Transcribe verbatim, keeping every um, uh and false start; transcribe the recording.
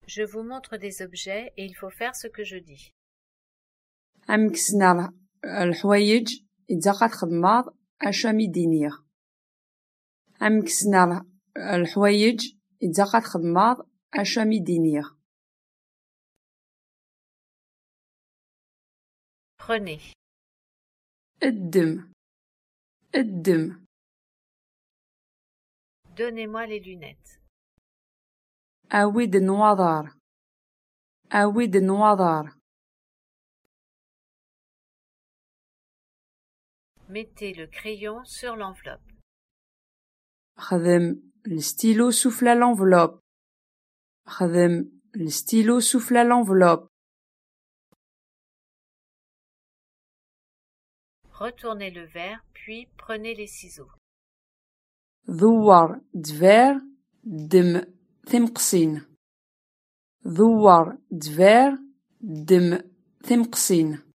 Je vous montre des objets et il faut faire ce que je dis. أم كسنا الحوايج إذا قد خدمات أشا ميدينير. أم كسنا الحوايج إذا قد خدمات أشا ميدينير. Prenez. الدم الدم. Donnez-moi les lunettes. أويد النواظر أويد النواظر. Mettez le crayon sur l'enveloppe. خدم الستيلو سفلى l'enveloppe. خدم الستيلو سفلى l'enveloppe. Retournez le verre, puis prenez les ciseaux. ذوّر دفير دم ثمقسين. ذوّر دفير دم ثمقسين.